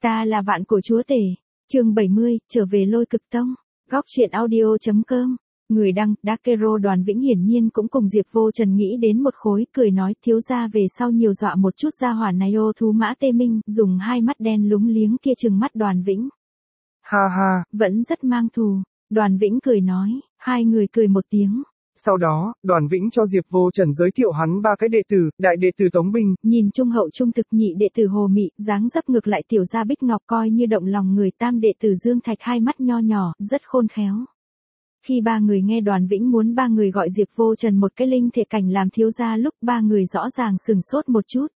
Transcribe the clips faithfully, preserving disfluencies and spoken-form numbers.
Ta là vạn cổ chúa tể. Chương bảy mươi, trở về Lôi Cực Tông. Góc truyện audio chấm com. Người đăng, Dakero. Đoàn Vĩnh hiển nhiên cũng cùng Diệp Vô Trần nghĩ đến một khối, cười nói, thiếu gia về sau nhiều dọa một chút gia hỏa này ô thú mã tê minh, dùng hai mắt đen lúng liếng kia trừng mắt Đoàn Vĩnh. Ha ha, vẫn rất mang thù. Đoàn Vĩnh cười nói, hai người cười một tiếng. Sau đó, Đoàn Vĩnh cho Diệp Vô Trần giới thiệu hắn ba cái đệ tử, đại đệ tử Tống Bình, nhìn trung hậu trung thực, nhị đệ tử Hồ Mị, dáng dấp ngược lại tiểu gia Bích Ngọc, coi như động lòng người, tam đệ tử Dương Thạch, hai mắt nho nhỏ, rất khôn khéo. Khi ba người nghe Đoàn Vĩnh muốn ba người gọi Diệp Vô Trần một cái linh thể cảnh làm thiếu gia lúc, ba người rõ ràng sừng sốt một chút.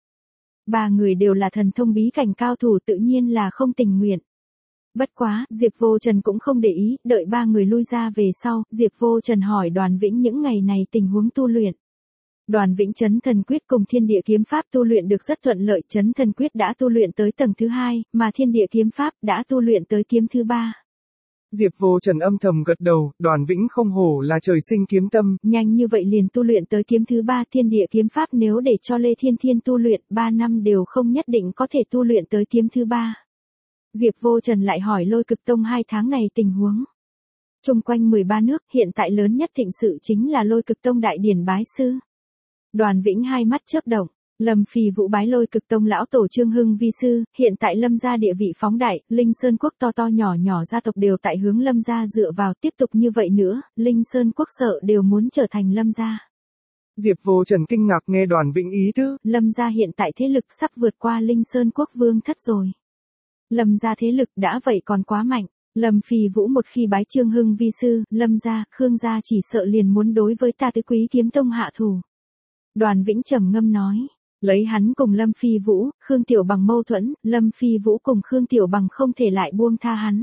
Ba người đều là thần thông bí cảnh cao thủ, tự nhiên là không tình nguyện. Bất quá, Diệp Vô Trần cũng không để ý, đợi ba người lui ra về sau, Diệp Vô Trần hỏi Đoàn Vĩnh những ngày này tình huống tu luyện. Đoàn Vĩnh Chấn Thần Quyết cùng Thiên Địa Kiếm Pháp tu luyện được rất thuận lợi, Chấn Thần Quyết đã tu luyện tới tầng thứ hai, mà Thiên Địa Kiếm Pháp đã tu luyện tới kiếm thứ ba. Diệp Vô Trần âm thầm gật đầu, Đoàn Vĩnh không hổ là trời sinh kiếm tâm. Nhanh như vậy liền tu luyện tới kiếm thứ ba, Thiên Địa Kiếm Pháp nếu để cho Lê Thiên Thiên tu luyện, ba năm đều không nhất định có thể tu luyện tới kiếm thứ ba. Diệp Vô Trần lại hỏi Lôi Cực Tông hai tháng này tình huống. Trung quanh mười ba nước, hiện tại lớn nhất thịnh sự chính là Lôi Cực Tông đại điển bái sư. Đoàn Vĩnh hai mắt chớp động, Lâm Phi Vũ bái Lôi Cực Tông lão tổ Trương Hưng vi sư, hiện tại Lâm gia địa vị phóng đại, Linh Sơn quốc to to nhỏ nhỏ gia tộc đều tại hướng Lâm gia dựa vào, tiếp tục như vậy nữa, Linh Sơn quốc sợ đều muốn trở thành Lâm gia. Diệp Vô Trần kinh ngạc nghe Đoàn Vĩnh ý tứ. Lâm gia hiện tại thế lực sắp vượt qua Linh Sơn quốc vương thất rồi. Lâm gia thế lực đã vậy còn quá mạnh. Lâm Phi Vũ một khi bái Trương Hưng vi sư, Lâm gia, Khương gia chỉ sợ liền muốn đối với ta Tứ Quý Kiếm Tông hạ thủ. Đoàn Vĩnh trầm ngâm nói, lấy hắn cùng Lâm Phi Vũ, Khương Tiểu Bằng mâu thuẫn, Lâm Phi Vũ cùng Khương Tiểu Bằng không thể lại buông tha hắn.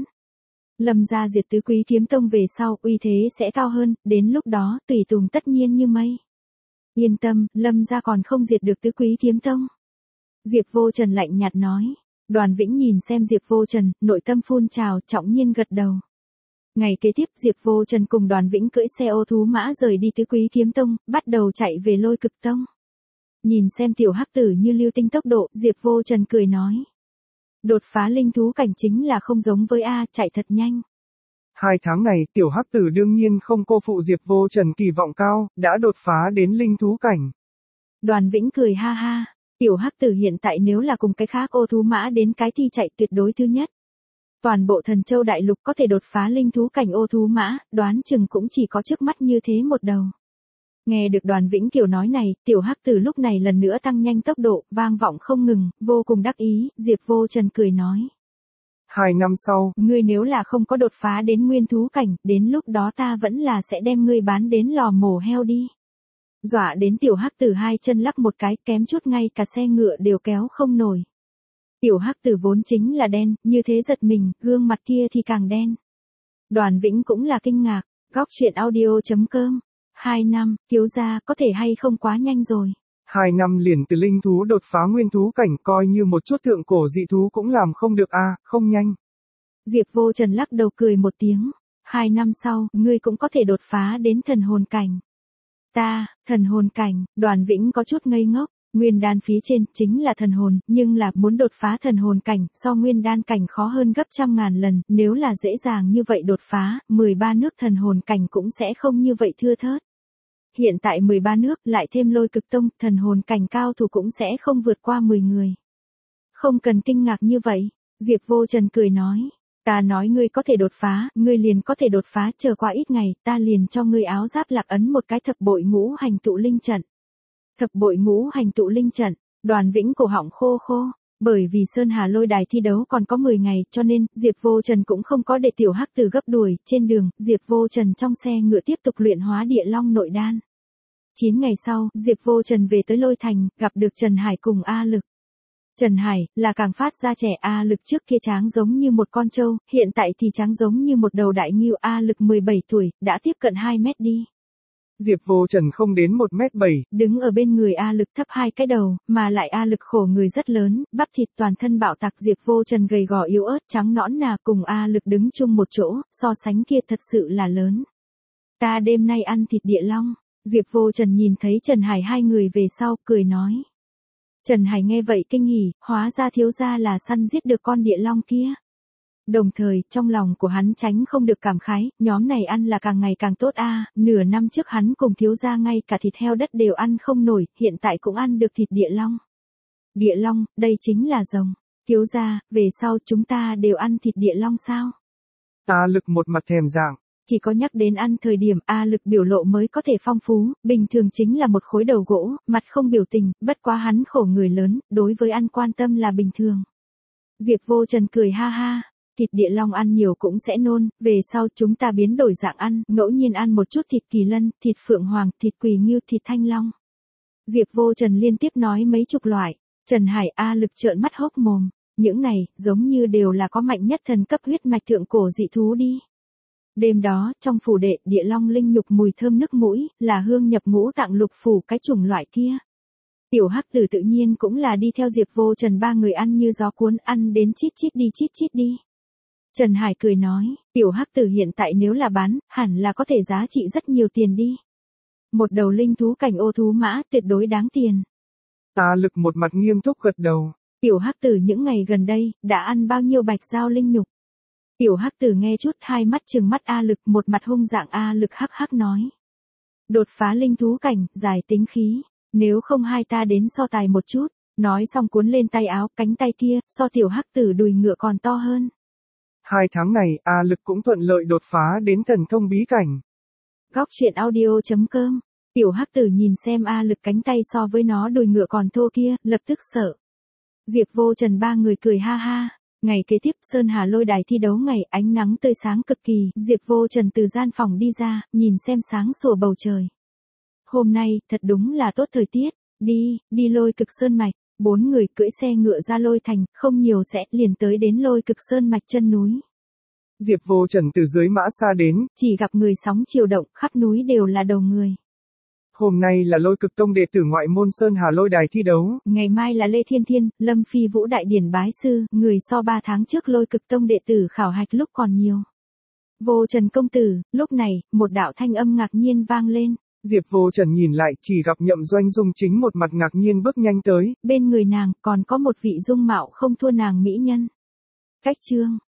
Lâm gia diệt Tứ Quý Kiếm Tông về sau, uy thế sẽ cao hơn, đến lúc đó, tùy tùng tất nhiên như mây. Yên tâm, Lâm gia còn không diệt được Tứ Quý Kiếm Tông. Diệp Vô Trần lạnh nhạt nói. Đoàn Vĩnh nhìn xem Diệp Vô Trần, nội tâm phun trào, trọng nhiên gật đầu. Ngày kế tiếp, Diệp Vô Trần cùng Đoàn Vĩnh cưỡi xe ô thú mã rời đi Tứ Quý Kiếm Tông, bắt đầu chạy về Lôi Cực Tông. Nhìn xem tiểu hắc tử như lưu tinh tốc độ, Diệp Vô Trần cười nói. Đột phá linh thú cảnh chính là không giống với A, chạy thật nhanh. Hai tháng này, tiểu hắc tử đương nhiên không cô phụ Diệp Vô Trần kỳ vọng cao, đã đột phá đến linh thú cảnh. Đoàn Vĩnh cười ha ha. Tiểu hắc tử hiện tại nếu là cùng cái khác ô thú mã đến cái thi chạy tuyệt đối thứ nhất. Toàn bộ Thần Châu đại lục có thể đột phá linh thú cảnh ô thú mã, đoán chừng cũng chỉ có trước mắt như thế một đầu. Nghe được Đoàn Vĩnh kiểu nói này, tiểu hắc tử lúc này lần nữa tăng nhanh tốc độ, vang vọng không ngừng, vô cùng đắc ý, Diệp Vô Trần cười nói. Hai năm sau, ngươi nếu là không có đột phá đến nguyên thú cảnh, đến lúc đó ta vẫn là sẽ đem ngươi bán đến lò mổ heo đi. Dọa đến tiểu hắc tử hai chân lắc một cái, kém chút ngay cả xe ngựa đều kéo không nổi. Tiểu hắc tử vốn chính là đen, như thế giật mình, gương mặt kia thì càng đen. Đoàn Vĩnh cũng là kinh ngạc, góc truyện audio chấm com. Hai năm, thiếu gia, có thể hay không quá nhanh rồi. Hai năm liền từ linh thú đột phá nguyên thú cảnh, coi như một chút thượng cổ dị thú cũng làm không được a, không nhanh. Diệp Vô Trần lắc đầu cười một tiếng. Hai năm sau, ngươi cũng có thể đột phá đến thần hồn cảnh. Ta, thần hồn cảnh, Đoàn Vĩnh có chút ngây ngốc, nguyên đan phía trên chính là thần hồn, nhưng là muốn đột phá thần hồn cảnh, so nguyên đan cảnh khó hơn gấp trăm ngàn lần, nếu là dễ dàng như vậy đột phá, mười ba nước thần hồn cảnh cũng sẽ không như vậy thưa thớt. Hiện tại mười ba nước, lại thêm Lôi Cực Tông, thần hồn cảnh cao thủ cũng sẽ không vượt qua mười người. Không cần kinh ngạc như vậy, Diệp Vô Trần cười nói. Ta nói ngươi có thể đột phá, ngươi liền có thể đột phá, chờ qua ít ngày, ta liền cho ngươi áo giáp lạc ấn một cái thập bội ngũ hành tụ linh trận. Thập bội ngũ hành tụ linh trận, Đoàn Vĩnh cổ họng khô khô, bởi vì Sơn Hà Lôi Đài thi đấu còn có mười ngày, cho nên, Diệp Vô Trần cũng không có để tiểu hắc tử gấp đuổi, trên đường, Diệp Vô Trần trong xe ngựa tiếp tục luyện hóa địa long nội đan. chín ngày sau, Diệp Vô Trần về tới Lôi Thành, gặp được Trần Hải cùng A Lực. Trần Hải, là càng phát ra trẻ, A Lực trước kia tráng giống như một con trâu, hiện tại thì tráng giống như một đầu đại ngưu. A Lực mười bảy tuổi, đã tiếp cận hai mét đi. Diệp Vô Trần không đến một mét bảy. Đứng ở bên người A Lực thấp hai cái đầu, mà lại A Lực khổ người rất lớn, bắp thịt toàn thân bạo tạc. Diệp Vô Trần gầy gò yếu ớt, trắng nõn nà, cùng A Lực đứng chung một chỗ, so sánh kia thật sự là lớn. Ta đêm nay ăn thịt địa long. Diệp Vô Trần nhìn thấy Trần Hải hai người về sau, cười nói. Trần Hải nghe vậy kinh hỉ, hóa ra thiếu gia là săn giết được con địa long kia. Đồng thời, trong lòng của hắn tránh không được cảm khái, nhóm này ăn là càng ngày càng tốt a, nửa năm trước hắn cùng thiếu gia ngay cả thịt heo đất đều ăn không nổi, hiện tại cũng ăn được thịt địa long. Địa long, đây chính là rồng. Thiếu gia, về sau chúng ta đều ăn thịt địa long sao? A Lực một mặt thèm dạng. Chỉ có nhắc đến ăn thời điểm A Lực biểu lộ mới có thể phong phú, bình thường chính là một khối đầu gỗ, mặt không biểu tình, bất quá hắn khổ người lớn, đối với ăn quan tâm là bình thường. Diệp Vô Trần cười ha ha, thịt địa long ăn nhiều cũng sẽ nôn, về sau chúng ta biến đổi dạng ăn, ngẫu nhiên ăn một chút thịt kỳ lân, thịt phượng hoàng, thịt quỳ ngưu, thịt thanh long. Diệp Vô Trần liên tiếp nói mấy chục loại, Trần Hải A Lực trợn mắt hốc mồm, những này, giống như đều là có mạnh nhất thần cấp huyết mạch thượng cổ dị thú đi. Đêm đó, trong phủ đệ, địa long linh nhục mùi thơm nước mũi, là hương nhập ngũ tạng lục phủ cái chủng loại kia. Tiểu Hắc Tử tự nhiên cũng là đi theo Diệp Vô Trần ba người ăn như gió cuốn, ăn đến chít chít đi chít chít đi. Trần Hải cười nói, Tiểu Hắc Tử hiện tại nếu là bán, hẳn là có thể giá trị rất nhiều tiền đi. Một đầu linh thú cảnh ô thú mã tuyệt đối đáng tiền. A Lực một mặt nghiêm túc gật đầu. Tiểu Hắc Tử những ngày gần đây, đã ăn bao nhiêu bạch giao linh nhục? Tiểu Hắc Tử nghe chút hai mắt trừng mắt A Lực, một mặt hung dạng. A Lực hắc hắc nói. Đột phá linh thú cảnh, giải tính khí, nếu không hai ta đến so tài một chút, nói xong cuốn lên tay áo, cánh tay kia, so Tiểu Hắc Tử đùi ngựa còn to hơn. Hai tháng này, A Lực cũng thuận lợi đột phá đến thần thông bí cảnh. Góc truyện audio chấm com. Tiểu Hắc Tử nhìn xem A Lực cánh tay so với nó đùi ngựa còn thô kia, lập tức sợ. Diệp Vô Trần ba người cười ha ha. Ngày kế tiếp, Sơn Hà lôi đài thi đấu ngày, ánh nắng tươi sáng cực kỳ, Diệp Vô Trần từ gian phòng đi ra, nhìn xem sáng sủa bầu trời. Hôm nay, thật đúng là tốt thời tiết, đi, đi Lôi Cực Sơn mạch, bốn người cưỡi xe ngựa ra Lôi thành, không nhiều sẽ liền tới đến Lôi Cực Sơn mạch chân núi. Diệp Vô Trần từ dưới mã xa đến, chỉ gặp người sóng chiều động, khắp núi đều là đầu người. Hôm nay là Lôi Cực Tông đệ tử ngoại môn Sơn Hà lôi đài thi đấu. Ngày mai là Lê Thiên Thiên, Lâm Phi Vũ đại điển bái sư, người so ba tháng trước Lôi Cực Tông đệ tử khảo hạch lúc còn nhiều. Vô Trần công tử, lúc này, một đạo thanh âm ngạc nhiên vang lên. Diệp Vô Trần nhìn lại, chỉ gặp Nhậm Doanh Dung chính một mặt ngạc nhiên bước nhanh tới. Bên người nàng, còn có một vị dung mạo không thua nàng mỹ nhân. Cách chương.